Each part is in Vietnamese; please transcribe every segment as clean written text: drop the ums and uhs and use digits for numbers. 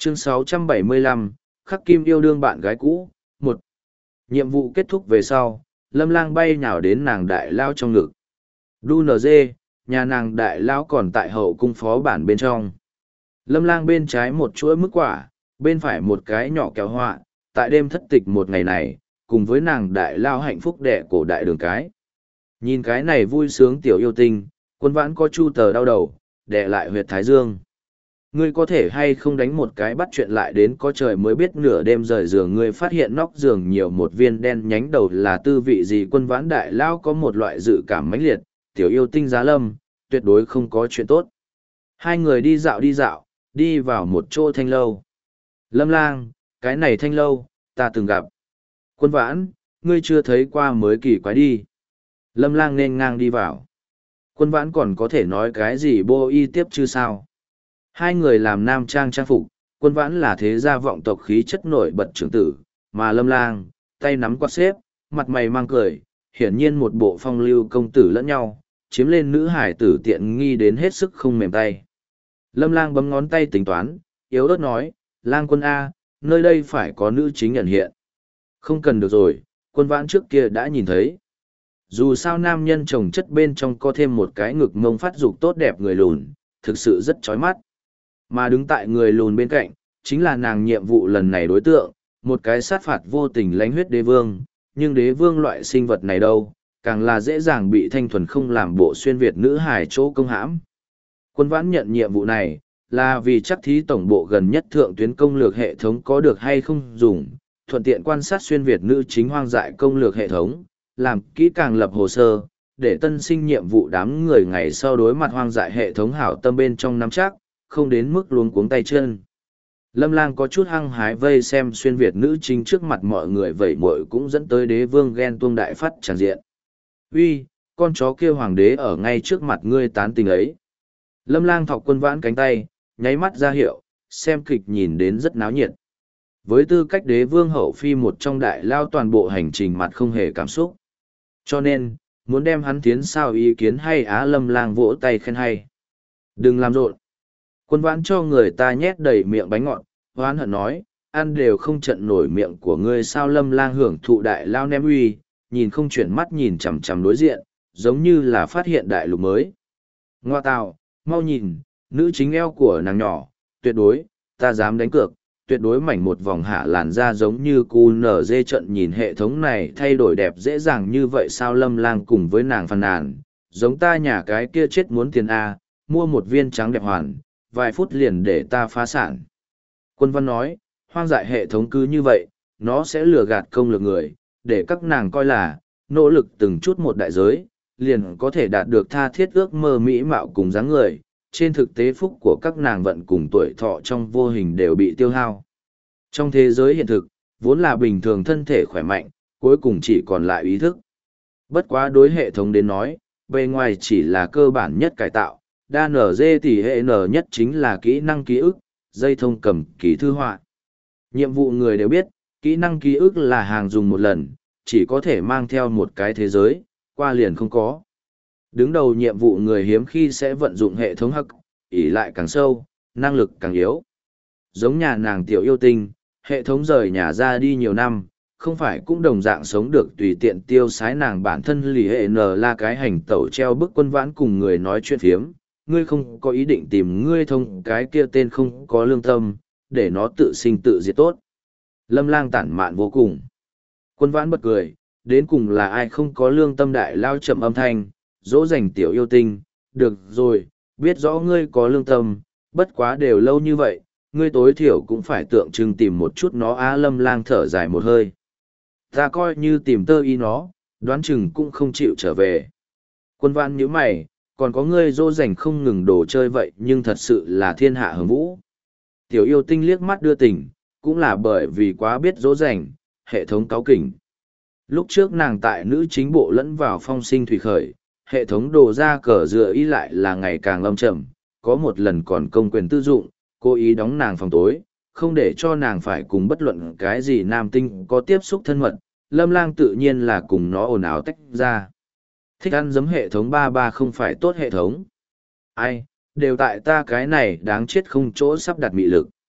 Chương 675, Khắc Kim yêu đương bạn gái cũ, 1. Nhiệm vụ kết thúc về sau, Lâm Lang bay nhào đến nàng đại lao trong ngực. Đu NG, nhà nàng đại lao còn tại hậu cung phó bản bên trong. Lâm Lang bên trái một chuỗi mức quả, bên phải một cái nhỏ kéo họa, tại đêm thất tịch một ngày này, cùng với nàng đại lao hạnh phúc đẻ cổ đại đường cái. Nhìn cái này vui sướng tiểu yêu tinh, Quân Vãn có chu tờ đau đầu, đẻ lại huyệt thái dương. Ngươi có thể hay không đánh một cái bắt chuyện lại đến có trời mới biết nửa đêm rời giường ngươi phát hiện nóc giường nhiều một viên đen nhánh đầu là tư vị gì. Quân Vãn đại lao có một loại dự cảm mãnh liệt, tiểu yêu tinh giá lâm, tuyệt đối không có chuyện tốt. Hai người đi dạo, đi vào một chỗ thanh lâu. Lâm Lang, cái này thanh lâu, ta từng gặp. Quân Vãn, ngươi chưa thấy qua mới kỳ quái đi. Lâm Lang nên ngang đi vào. Quân Vãn còn có thể nói cái gì bô y tiếp chứ sao? Hai người làm nam trang trang phục, Quân Vãn là thế gia vọng tộc khí chất nổi bật trưởng tử, mà Lâm Lang, tay nắm quạt xếp, mặt mày mang cười, hiển nhiên một bộ phong lưu công tử lẫn nhau, chiếm lên nữ hải tử tiện nghi đến hết sức không mềm tay. Lâm Lang bấm ngón tay tính toán, yếu ớt nói, Lang Quân A, nơi đây phải có nữ chính nhận hiện. Không cần được rồi, Quân Vãn trước kia đã nhìn thấy. Dù sao nam nhân chồng chất bên trong có thêm một cái ngực mông phát dục tốt đẹp người lùn, thực sự rất chói mắt. Mà đứng tại người lùn bên cạnh, chính là nàng nhiệm vụ lần này đối tượng, một cái sát phạt vô tình lánh huyết đế vương, nhưng đế vương loại sinh vật này đâu, càng là dễ dàng bị thanh thuần không làm bộ xuyên Việt nữ hài chỗ công hãm. Quân Vãn nhận nhiệm vụ này, là vì chắc thí tổng bộ gần nhất thượng tuyến công lược hệ thống có được hay không dùng, thuận tiện quan sát xuyên Việt nữ chính hoang dại công lược hệ thống, làm kỹ càng lập hồ sơ, để tân sinh nhiệm vụ đám người ngày sau đối mặt hoang dại hệ thống hảo tâm bên trong nắm chắc, không đến mức luống cuống tay chân. Lâm Lang có chút hăng hái vây xem xuyên Việt nữ chính trước mặt mọi người vậy muội cũng dẫn tới đế vương ghen tuông đại phát tràn diện. Uy, con chó kia hoàng đế ở ngay trước mặt ngươi tán tình ấy. Lâm Lang thọc Quân Vãn cánh tay, nháy mắt ra hiệu, xem kịch nhìn đến rất náo nhiệt. Với tư cách đế vương hậu phi một trong đại lao toàn bộ hành trình mặt không hề cảm xúc. Cho nên, muốn đem hắn tiến sao ý kiến hay Á Lâm Lang vỗ tay khen hay. Đừng làm rộn. Quân Vãn cho người ta nhét đầy miệng bánh ngọt, hoán hận nói, ăn đều không trận nổi miệng của ngươi sao. Lâm Lang hưởng thụ đại lao ném uy, nhìn không chuyển mắt nhìn chằm chằm đối diện, giống như là phát hiện đại lục mới. Ngoa tào, mau nhìn, nữ chính eo của nàng nhỏ, tuyệt đối, ta dám đánh cược, tuyệt đối mảnh một vòng hạ làn da giống như cu nở dê trận. Nhìn hệ thống này thay đổi đẹp dễ dàng như vậy sao. Lâm Lang cùng với nàng phàn nàn, giống ta nhà cái kia chết muốn tiền A, mua một viên trắng đẹp hoàn, vài phút liền để ta phá sản. Quân Văn nói, hoang dại hệ thống cứ như vậy, nó sẽ lừa gạt công lực người, để các nàng coi là, nỗ lực từng chút một đại giới, liền có thể đạt được tha thiết ước mơ mỹ mạo cùng dáng người. Trên thực tế phúc của các nàng vận cùng tuổi thọ trong vô hình đều bị tiêu hao. Trong thế giới hiện thực, vốn là bình thường thân thể khỏe mạnh, cuối cùng chỉ còn lại ý thức. Bất quá đối hệ thống đến nói, bề ngoài chỉ là cơ bản nhất cải tạo, đa nở dê tỷ hệ nở nhất chính là kỹ năng ký ức, dây thông cầm ký thư họa. Nhiệm vụ người đều biết, kỹ năng ký ức là hàng dùng một lần, chỉ có thể mang theo một cái thế giới, qua liền không có. Đứng đầu nhiệm vụ người hiếm khi sẽ vận dụng hệ thống hắc, ỷ lại càng sâu, năng lực càng yếu. Giống nhà nàng tiểu yêu tinh, hệ thống rời nhà ra đi nhiều năm, không phải cũng đồng dạng sống được tùy tiện tiêu sái. Nàng bản thân lì hệ n là cái hành tẩu treo bức Quân Vãn cùng người nói chuyện phiếm, ngươi không có ý định tìm ngươi thông cái kia tên không có lương tâm, để nó tự sinh tự diệt tốt. Lâm Lang tản mạn vô cùng. Quân Vãn bật cười, đến cùng là ai không có lương tâm. Đại lao chậm âm thanh, dỗ dành tiểu yêu tinh, được rồi, biết rõ ngươi có lương tâm, bất quá đều lâu như vậy, ngươi tối thiểu cũng phải tượng trưng tìm một chút nó. Á Lâm Lang thở dài một hơi. Ta coi như tìm tơ y nó, đoán chừng cũng không chịu trở về. Quân Vãn nhíu mày, còn có ngươi dỗ dành không ngừng đồ chơi vậy nhưng thật sự là thiên hạ hứng vũ. Tiểu yêu tinh liếc mắt đưa tình, cũng là bởi vì quá biết dỗ dành, hệ thống cáu kỉnh. Lúc trước nàng tại nữ chính bộ lẫn vào phong sinh thủy khởi, hệ thống đồ ra cờ dựa ý lại là ngày càng lâm trầm, có một lần còn công quyền tư dụng, cố ý đóng nàng phòng tối, không để cho nàng phải cùng bất luận cái gì nam tinh có tiếp xúc thân mật. Lâm Lang tự nhiên là cùng nó ồn ào tách ra. Thích ăn giấm hệ thống 33 không phải tốt hệ thống. Ai, đều tại ta cái này đáng chết không chỗ sắp đặt mị lực.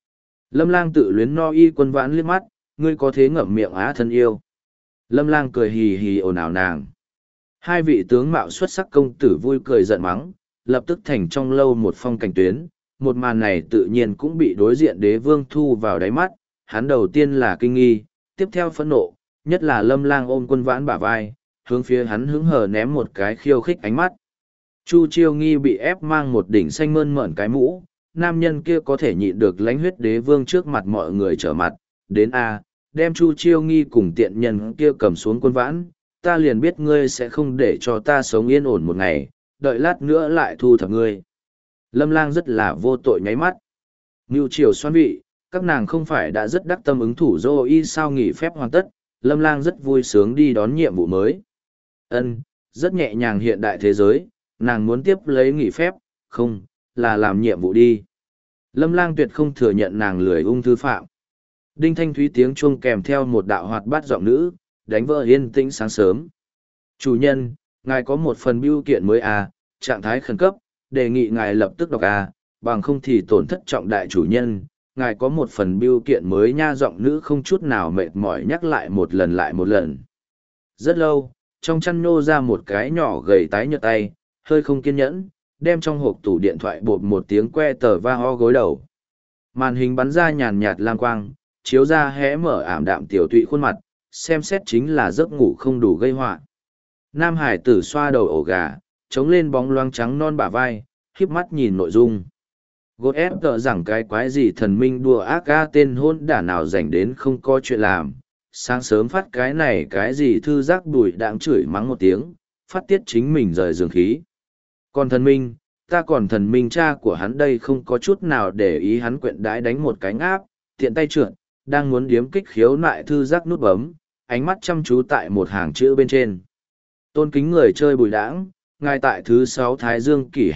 Lâm Lang tự luyến no y Quân Vãn liếc mắt, ngươi có thế ngậm miệng á thân yêu. Lâm Lang cười hì hì ồn ào nàng. Hai vị tướng mạo xuất sắc công tử vui cười giận mắng, lập tức thành trong lâu một phong cảnh tuyến. Một màn này tự nhiên cũng bị đối diện đế vương thu vào đáy mắt, hắn đầu tiên là kinh nghi, tiếp theo phẫn nộ, nhất là Lâm Lang ôm Quân Vãn bả vai, hướng phía hắn hứng hờ ném một cái khiêu khích ánh mắt. Chu Chiêu Nghi bị ép mang một đỉnh xanh mơn mởn cái mũ, nam nhân kia có thể nhịn được lãnh huyết đế vương trước mặt mọi người trở mặt, đến a, đem Chu Chiêu Nghi cùng tiện nhân kia cầm xuống Quân Vãn, ta liền biết ngươi sẽ không để cho ta sống yên ổn một ngày, đợi lát nữa lại thu thập ngươi. Lâm Lang rất là vô tội nháy mắt. Ngưu Triều xoan vị, các nàng không phải đã rất đắc tâm ứng thủ dô y sao nghỉ phép hoàn tất, Lâm Lang rất vui sướng đi đón nhiệm vụ mới. Ân, rất nhẹ nhàng hiện đại thế giới, nàng muốn tiếp lấy nghỉ phép, không, là làm nhiệm vụ đi. Lâm Lang tuyệt không thừa nhận nàng lười ung thư phạm. Đinh thanh thúy tiếng chuông kèm theo một đạo hoạt bát giọng nữ, đánh vỡ yên tĩnh sáng sớm. Chủ nhân, ngài có một phần bưu kiện mới à, trạng thái khẩn cấp, đề nghị ngài lập tức đọc à, bằng không thì tổn thất trọng đại chủ nhân. Ngài có một phần bưu kiện mới nha, giọng nữ không chút nào mệt mỏi nhắc lại một lần. Rất lâu, trong chăn nhô ra một cái nhỏ gầy tái nhợt tay, hơi không kiên nhẫn, đem trong hộp tủ điện thoại bột một tiếng que tờ va ho gối đầu. Màn hình bắn ra nhàn nhạt lang quang, chiếu ra hé mở ảm đạm tiểu tụy khuôn mặt, xem xét chính là giấc ngủ không đủ gây họa. Nam hải tử xoa đầu ổ gà, chống lên bóng loáng trắng non bả vai, híp mắt nhìn nội dung. Gột ép tờ rằng cái quái gì thần minh đùa ác ca tên hôn đả nào dành đến không có chuyện làm. Sáng sớm phát cái này cái gì thư giác bùi đãng chửi mắng một tiếng, phát tiết chính mình rời giường khí. Còn thần minh, ta còn thần minh cha của hắn đây không có chút nào để ý, hắn quyện đãi đánh một cái ngáp, tiện tay trượt, đang muốn điếm kích khiếu nại thư giác nút bấm, ánh mắt chăm chú tại một hàng chữ bên trên. Tôn kính người chơi bùi đãng, ngài tại thứ 6 Thái Dương kỷ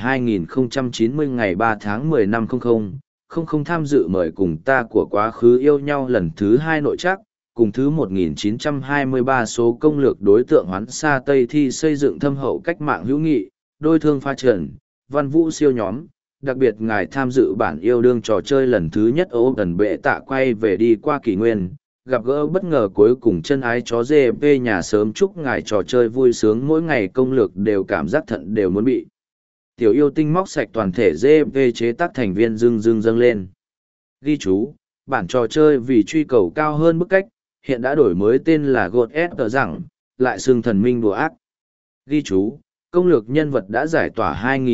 2090 ngày 3 tháng 10 năm 00, tham dự mời cùng ta của quá khứ yêu nhau lần thứ 2 nội trắc, cùng thứ 1923 số công lược đối tượng hoán xa Tây thi xây dựng thâm hậu cách mạng hữu nghị, đôi thương pha trần, văn vũ siêu nhóm. Đặc biệt ngài tham dự bản yêu đương trò chơi lần thứ nhất ố gần bệ tạ quay về đi qua kỷ nguyên, gặp gỡ bất ngờ cuối cùng chân ái chó GP nhà sớm chúc ngài trò chơi vui sướng mỗi ngày công lược đều cảm giác thận đều muốn bị. Tiểu yêu tinh móc sạch toàn thể GP chế tác thành viên dâng lên. Ghi chú, bản trò chơi vì truy cầu cao hơn bức cách, hiện đã đổi mới tên là God S rằng, lại xương thần minh đùa ác. Ghi chú, công lược nhân vật đã giải tỏa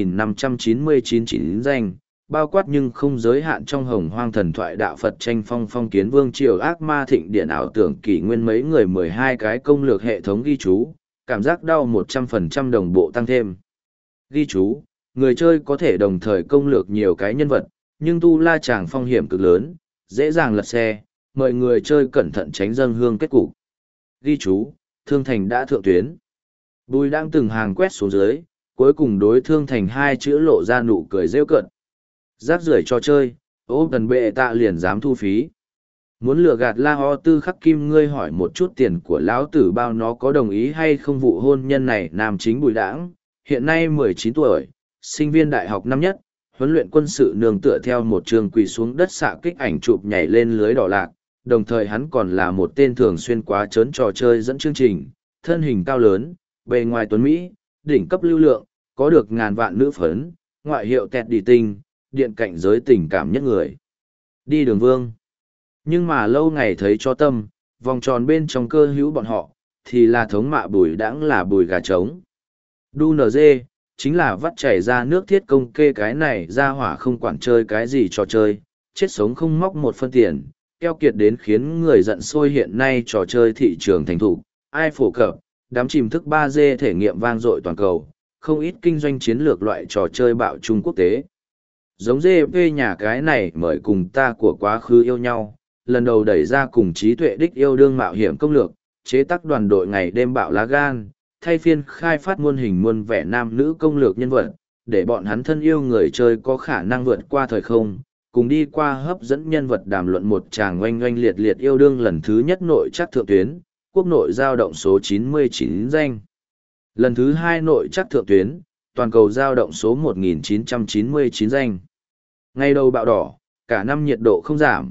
2.599 chính danh, bao quát nhưng không giới hạn trong hồng hoang thần thoại đạo Phật tranh phong phong kiến vương triều ác ma thịnh điện ảo tưởng kỷ nguyên mấy người 12 cái công lược hệ thống ghi chú, cảm giác đau 100% đồng bộ tăng thêm. Ghi chú, người chơi có thể đồng thời công lược nhiều cái nhân vật, nhưng tu la chàng phong hiểm cực lớn, dễ dàng lật xe, mời người chơi cẩn thận tránh dâng hương kết cục. Ghi chú, Thương Thành đã thượng tuyến. Bùi đang từng hàng quét xuống dưới, cuối cùng đối Thương Thành hai chữ lộ ra nụ cười rêu cợt. Rác rưởi cho chơi, ô cần bệ tạ liền dám thu phí. Muốn lừa gạt La Ho Tư Khắc Kim, ngươi hỏi một chút tiền của lão tử bao nó có đồng ý hay không. Vụ hôn nhân này nam chính Bùi Đãng, hiện nay 19 tuổi, sinh viên đại học năm nhất, huấn luyện quân sự nương tựa theo một trường quỳ xuống đất xạ kích ảnh chụp nhảy lên lưới đỏ lạc, đồng thời hắn còn là một tên thường xuyên quá trớn trò chơi dẫn chương trình, thân hình cao lớn, bề ngoài tuấn Mỹ, đỉnh cấp lưu lượng, có được ngàn vạn nữ phấn, ngoại hiệu tẹt đi tinh, điện cạnh giới tình cảm nhất người. Đi đường vương. Nhưng mà lâu ngày thấy cho tâm, vòng tròn bên trong cơ hữu bọn họ, thì là thống mạ Bùi Đãng là bùi gà trống. Đu NG, chính là vắt chảy ra nước thiết công kê cái này ra hỏa không quản chơi cái gì trò chơi, chết sống không móc một phân tiền, keo kiệt đến khiến người giận sôi. Hiện nay trò chơi thị trường thành thủ, ai phổ cập, đám chìm thức 3D thể nghiệm vang dội toàn cầu, không ít kinh doanh chiến lược loại trò chơi bạo trung quốc tế. Giống GP nhà cái này mời cùng ta của quá khứ yêu nhau, lần đầu đẩy ra cùng trí tuệ đích yêu đương mạo hiểm công lược, chế tác đoàn đội ngày đêm bạo lá gan, thay phiên khai phát muôn hình muôn vẻ nam nữ công lược nhân vật, để bọn hắn thân yêu người chơi có khả năng vượt qua thời không, cùng đi qua hấp dẫn nhân vật đàm luận một tràng oanh oanh liệt liệt yêu đương lần thứ nhất nội chắc thượng tuyến, quốc nội giao động số 99 danh. Lần thứ hai nội chắc thượng tuyến, toàn cầu giao động số 1999 danh. Ngày đầu bạo đỏ, cả năm nhiệt độ không giảm,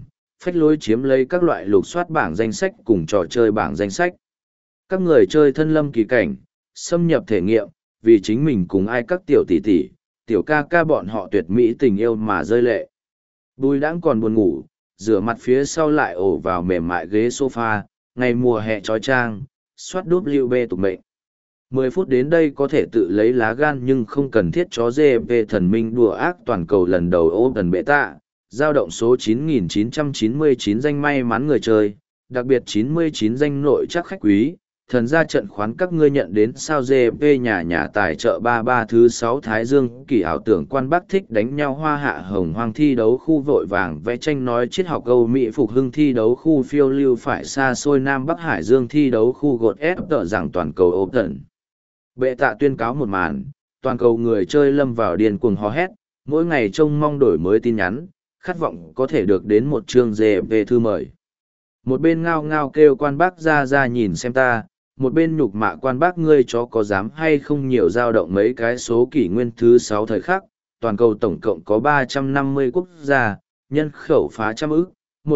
phách lối chiếm lấy các loại lục soát bảng danh sách cùng trò chơi bảng danh sách. Các người chơi thân lâm kỳ cảnh, xâm nhập thể nghiệm, vì chính mình cùng ai các tiểu tỷ tỷ, tiểu ca ca bọn họ tuyệt mỹ tình yêu mà rơi lệ. Bùi đãng còn buồn ngủ, rửa mặt phía sau lại ổ vào mềm mại ghế sofa, ngày mùa hè trói trang, soát WB tục mệnh. 10 phút đến đây có thể tự lấy lá gan nhưng không cần thiết chó dê về thần minh đùa ác toàn cầu lần đầu Open Beta, giao động số 9.999 danh may mắn người chơi, đặc biệt 99 danh nội chắc khách quý, thần ra trận khoán các ngươi nhận đến sao GP nhà tài trợ 33 thứ 6 Thái Dương kỳ ảo tưởng quan Bắc thích đánh nhau hoa hạ hồng hoang thi đấu khu vội vàng vẽ tranh nói triết học Âu Mỹ phục hưng thi đấu khu phiêu lưu phải xa xôi Nam Bắc Hải Dương thi đấu khu gột ép tờ rằng toàn cầu Open. Bệ tạ tuyên cáo một màn, toàn cầu người chơi lâm vào điên cuồng hò hét, mỗi ngày trông mong đổi mới tin nhắn, khát vọng có thể được đến một chương GP thư mời. Một bên ngao ngao kêu quan bác ra nhìn xem ta, một bên nhục mạ quan bác ngươi chó có dám hay không nhiều dao động mấy cái số kỷ nguyên thứ 6 thời khắc, toàn cầu tổng cộng có 350 quốc gia, nhân khẩu phá trăm ức,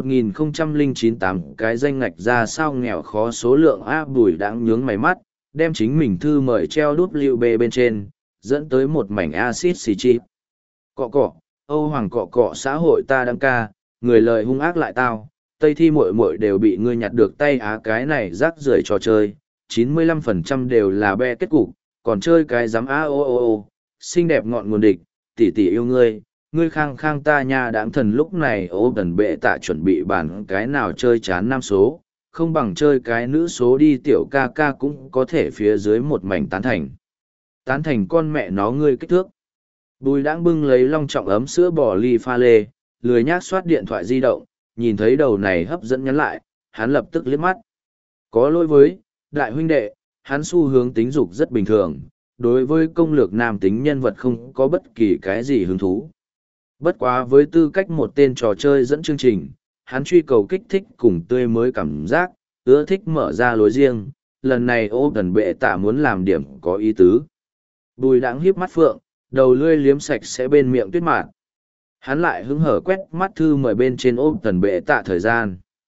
1098 cái danh ngạch ra sao nghèo khó số lượng Bùi đãng nhướng mày mắt, đem chính mình thư mời treo WB bên trên, dẫn tới một mảnh acid xì chip. Cọ, Âu Hoàng cọ xã hội ta đăng ca, người lời hung ác lại tao, Tây thi muội muội đều bị ngươi nhặt được tay cái này rác rưởi trò chơi, 95% đều là be kết cục, còn chơi cái dám xinh đẹp ngọn nguồn địch, tỷ tỷ yêu ngươi, ngươi khang khang ta nha đãng thần lúc này gần bệ tạ chuẩn bị bàn cái nào chơi chán nam số, không bằng chơi cái nữ số đi tiểu ca ca cũng có thể phía dưới một mảnh tán thành. Tán thành con mẹ nó ngươi kích thước. Bùi đãng bưng lấy long trọng ấm sữa bò ly pha lê, lười nhác soát điện thoại di động, nhìn thấy đầu này hấp dẫn nhắn lại, hắn lập tức liếc mắt. Có lỗi với, đại huynh đệ, hắn xu hướng tính dục rất bình thường, đối với công lược nam tính nhân vật không có bất kỳ cái gì hứng thú. Bất quá với tư cách một tên trò chơi dẫn chương trình, hắn truy cầu kích thích cùng tươi mới cảm giác, ưa thích mở ra lối riêng, lần này ô gần bệ tạ muốn làm điểm có ý tứ. Bùi đãng hiếp mắt phượng, đầu lươi liếm sạch sẽ bên miệng tuyết mạn. Hắn lại hứng hở quét mắt thư mời bên trên ôm tần bệ tạ thời gian.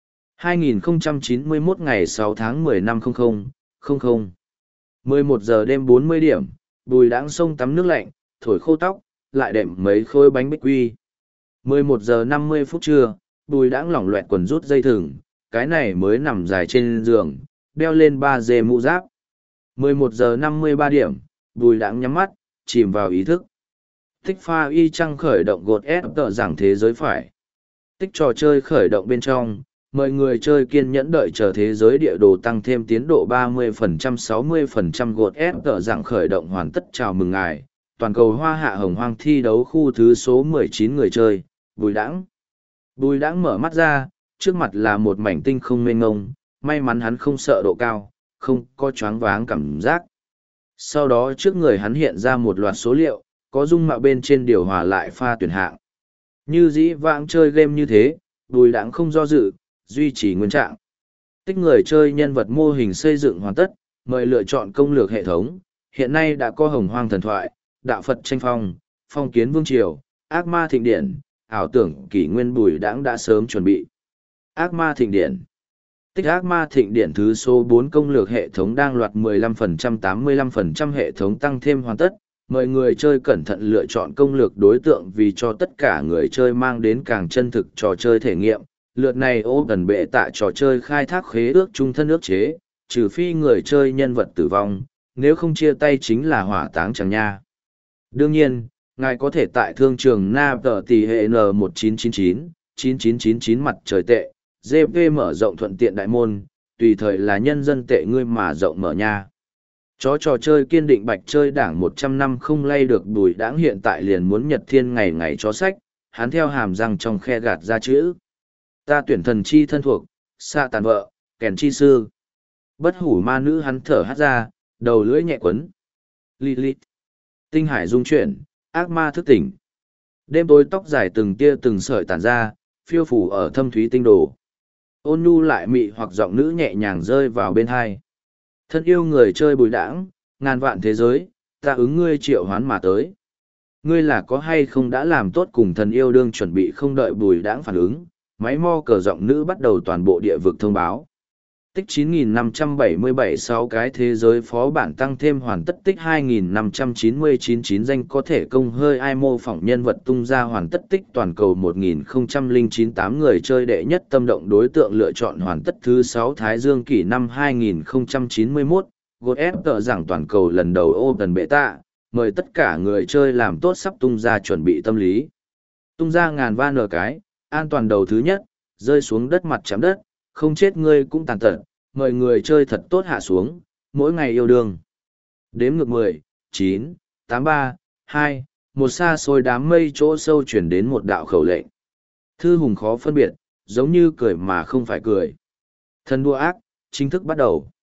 2091 ngày 6 tháng 10 năm 0000. 11 giờ đêm 40 điểm, Bùi đãng xông tắm nước lạnh, thổi khô tóc, lại đệm mấy khối bánh bích quy. 11 giờ 50 phút trưa, Bùi đãng lỏng loẹt quần rút dây thừng, cái này mới nằm dài trên giường, đeo lên 3 dê mũ giáp. 11 giờ 53 điểm, Bùi đãng nhắm mắt, chìm vào ý thức. Tích pha y trăng khởi động gột ép tờ rằng thế giới phải. Tích trò chơi khởi động bên trong, mời người chơi kiên nhẫn đợi chờ thế giới địa đồ tăng thêm tiến độ 30% 60% gột ép tờ rằng khởi động hoàn tất chào mừng ngài. Toàn cầu hoa hạ hồng hoang thi đấu khu thứ số 19 người chơi, Bùi đãng. Bùi đãng mở mắt ra, trước mặt là một mảnh tinh không mênh ngông, may mắn hắn không sợ độ cao, không có choáng váng cảm giác. Sau đó trước người hắn hiện ra một loạt số liệu, có dung mạo bên trên điều hòa lại pha tuyển hạng. Như dĩ vãng chơi game như thế, Bùi đãng không do dự, duy trì nguyên trạng. Tích người chơi nhân vật mô hình xây dựng hoàn tất, mời lựa chọn công lược hệ thống. Hiện nay đã có hồng hoang thần thoại, đạo Phật tranh phong, phong kiến vương triều, ác ma thịnh điển, ảo tưởng kỷ nguyên. Bùi đãng đã sớm chuẩn bị. Ác ma thịnh điển. Tích ác ma thịnh điển thứ số 4 công lược hệ thống đang loạt 15% 85% hệ thống tăng thêm hoàn tất. Mời người chơi cẩn thận lựa chọn công lược đối tượng vì cho tất cả người chơi mang đến càng chân thực trò chơi thể nghiệm. Lượt này ô gần bệ tạ trò chơi khai thác khế ước chung thân ước chế, trừ phi người chơi nhân vật tử vong, nếu không chia tay chính là hỏa táng chẳng nha. Đương nhiên, ngài có thể tại thương trường Na tờ tỷ hệ N1999, 9999 mặt trời tệ, GP mở rộng thuận tiện đại môn, tùy thời là nhân dân tệ ngươi mà rộng mở nha. Chó trò chơi kiên định bạch chơi đảng 100 năm không lay được. Bùi đãng hiện tại liền muốn nhật thiên ngày ngày chó sách, hắn theo hàm răng trong khe gạt ra chữ. Ta tuyển thần chi thân thuộc, xạ tàn vợ, kèn chi sư. Bất hủ ma nữ hắn thở hát ra, đầu lưỡi nhẹ quấn. Lilith. Tinh hải dung chuyển, ác ma thức tỉnh. Đêm tối tóc dài từng tia từng sợi tản ra, phiêu phủ ở thâm thúy tinh đồ. Ôn nhu lại mị hoặc giọng nữ nhẹ nhàng rơi vào bên hai. Thân yêu người chơi Bùi đãng, ngàn vạn thế giới, ta ứng ngươi triệu hoán mà tới. Ngươi là có hay không đã làm tốt cùng thần yêu đương chuẩn bị không đợi Bùi đãng phản ứng, máy mo cờ giọng nữ bắt đầu toàn bộ địa vực thông báo. Tích 9.577 6 cái thế giới phó bản tăng thêm hoàn tất tích 2.599 danh có thể công hơi ai mô phỏng nhân vật tung ra hoàn tất tích toàn cầu 1.098 người chơi đệ nhất tâm động đối tượng lựa chọn hoàn tất thứ 6 Thái Dương kỷ năm 2091, gột ép tờ giảng toàn cầu lần đầu Open Beta, mời tất cả người chơi làm tốt sắp tung ra chuẩn bị tâm lý. Tung ra ngàn van nở cái, an toàn đầu thứ nhất, rơi xuống đất mặt chạm đất, không chết ngươi cũng tàn tật, mời người chơi thật tốt hạ xuống, mỗi ngày yêu đương. Đếm ngược 10, 9, 8, 3, 2, một xa xôi đám mây chỗ sâu chuyển đến một đạo khẩu lệnh. Thư hùng khó phân biệt, giống như cười mà không phải cười. Thần đua ác, chính thức bắt đầu.